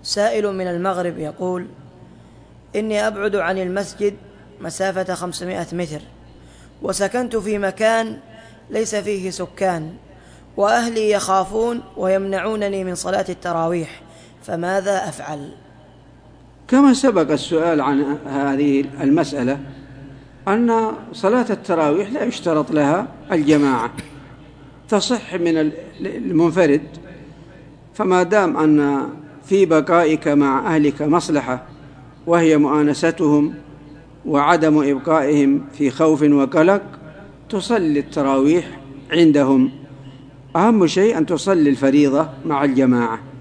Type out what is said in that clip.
سائل من المغرب يقول: إني أبعد عن المسجد مسافة 500 متر، وسكنت في مكان ليس فيه سكان، وأهلي يخافون ويمنعونني من صلاة التراويح، فماذا أفعل؟ كما سبق السؤال عن هذه المسألة، أن صلاة التراويح لا يشترط لها الجماعة، تصح من المنفرد، فما دام أن في بقائك مع أهلك مصلحة وهي مؤانستهم وعدم إبقائهم في خوف وقلق، تصلي التراويح عندهم. أهم شيء أن تصلي الفريضة مع الجماعة.